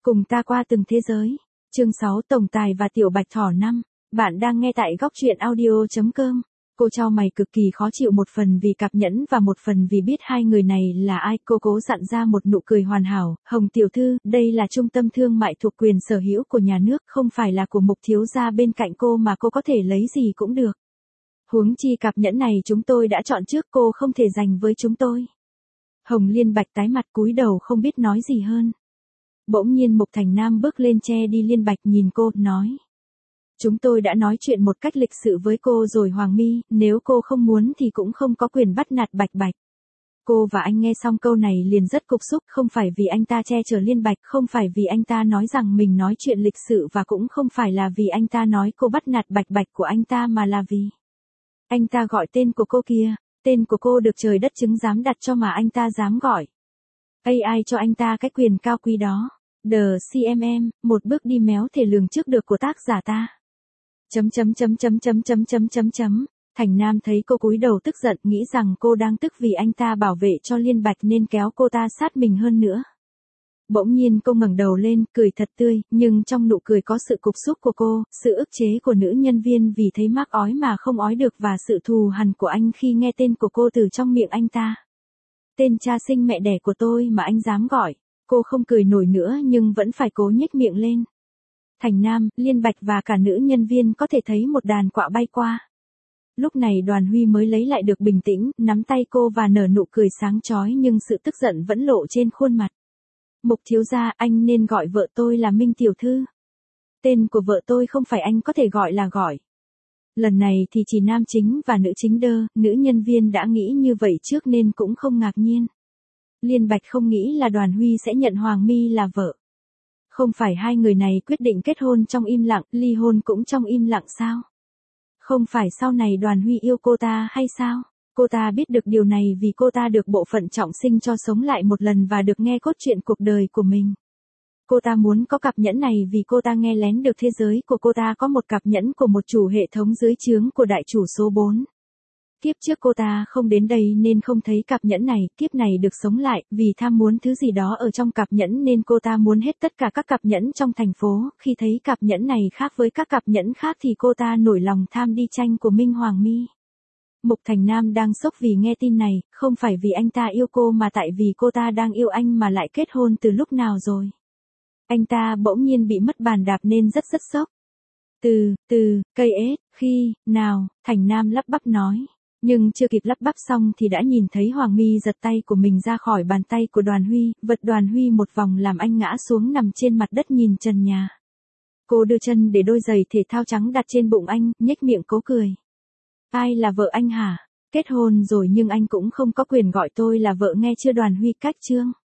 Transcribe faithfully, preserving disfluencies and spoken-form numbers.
Cùng ta qua từng thế giới. Chương sáu Tổng Tài và Tiểu Bạch Thỏ năm. Bạn đang nghe tại góc truyện audio chấm com. Cô chau mày cực kỳ khó chịu, một phần vì cặp nhẫn và một phần vì biết hai người này là ai. Cô cố dặn ra một nụ cười hoàn hảo. Hồng tiểu thư, đây là trung tâm thương mại thuộc quyền sở hữu của nhà nước, không phải là của Mục thiếu gia bên cạnh cô mà cô có thể lấy gì cũng được. Huống chi cặp nhẫn này chúng tôi đã chọn trước, cô không thể giành với chúng tôi. Hồng Liên Bạch tái mặt cúi đầu không biết nói gì hơn. Bỗng nhiên Mục Thành Nam bước lên che đi Liên Bạch, nhìn cô, nói. Chúng tôi đã nói chuyện một cách lịch sự với cô rồi Hoàng Mi, nếu cô không muốn thì cũng không có quyền bắt nạt Bạch Bạch. Cô và anh nghe xong câu này liền rất cục xúc, không phải vì anh ta che chở Liên Bạch, không phải vì anh ta nói rằng mình nói chuyện lịch sự, và cũng không phải là vì anh ta nói cô bắt nạt Bạch Bạch của anh ta, mà là vì anh ta gọi tên của cô kia, tên của cô được trời đất chứng giám đặt cho mà anh ta dám gọi. a i cho anh ta cái quyền cao quý đó. The xê em em, một bước đi méo thể lường trước được của tác giả ta. Chấm chấm chấm chấm chấm chấm chấm chấm chấm. Thành Nam thấy cô cúi đầu tức giận, nghĩ rằng cô đang tức vì anh ta bảo vệ cho Liên Bạch nên kéo cô ta sát mình hơn nữa. Bỗng nhiên cô ngẩng đầu lên, cười thật tươi, nhưng trong nụ cười có sự cục xúc của cô, sự ức chế của nữ nhân viên vì thấy mắc ói mà không ói được, và sự thù hằn của anh khi nghe tên của cô từ trong miệng anh ta. Tên cha sinh mẹ đẻ của tôi mà anh dám gọi. Cô không cười nổi nữa nhưng vẫn phải cố nhếch miệng lên. Thành Nam, Liên Bạch và cả nữ nhân viên có thể thấy một đàn quạ bay qua. Lúc này Đoàn Huy mới lấy lại được bình tĩnh, nắm tay cô và nở nụ cười sáng chói, nhưng sự tức giận vẫn lộ trên khuôn mặt. Mục thiếu gia, anh nên gọi vợ tôi là Minh tiểu thư. Tên của vợ tôi không phải anh có thể gọi là gọi. Lần này thì chỉ nam chính và nữ chính đơ, nữ nhân viên đã nghĩ như vậy trước nên cũng không ngạc nhiên. Liên Bạch không nghĩ là Đoàn Huy sẽ nhận Hoàng Mi là vợ. Không phải hai người này quyết định kết hôn trong im lặng, ly hôn cũng trong im lặng sao? Không phải sau này Đoàn Huy yêu cô ta hay sao? Cô ta biết được điều này vì cô ta được bộ phận trọng sinh cho sống lại một lần và được nghe cốt truyện cuộc đời của mình. Cô ta muốn có cặp nhẫn này vì cô ta nghe lén được thế giới của cô ta có một cặp nhẫn của một chủ hệ thống dưới trướng của đại chủ số bốn. Kiếp trước cô ta không đến đây nên không thấy cặp nhẫn này, kiếp này được sống lại, vì tham muốn thứ gì đó ở trong cặp nhẫn nên cô ta muốn hết tất cả các cặp nhẫn trong thành phố, khi thấy cặp nhẫn này khác với các cặp nhẫn khác thì cô ta nổi lòng tham đi tranh của Minh Hoàng Mi. Mục Thành Nam đang sốc vì nghe tin này, không phải vì anh ta yêu cô mà tại vì cô ta đang yêu anh mà lại kết hôn từ lúc nào rồi. Anh ta bỗng nhiên bị mất bàn đạp nên rất rất sốc. Từ, từ, cây ế, khi, nào, Thành Nam lắp bắp nói. Nhưng chưa kịp lắp bắp xong thì đã nhìn thấy Hoàng Mi giật tay của mình ra khỏi bàn tay của Đoàn Huy, vật Đoàn Huy một vòng làm anh ngã xuống nằm trên mặt đất nhìn trần nhà. Cô đưa chân để đôi giày thể thao trắng đặt trên bụng anh, nhếch miệng cố cười. Ai là vợ anh hả? Kết hôn rồi nhưng anh cũng không có quyền gọi tôi là vợ nghe chưa Đoàn Huy cách chương.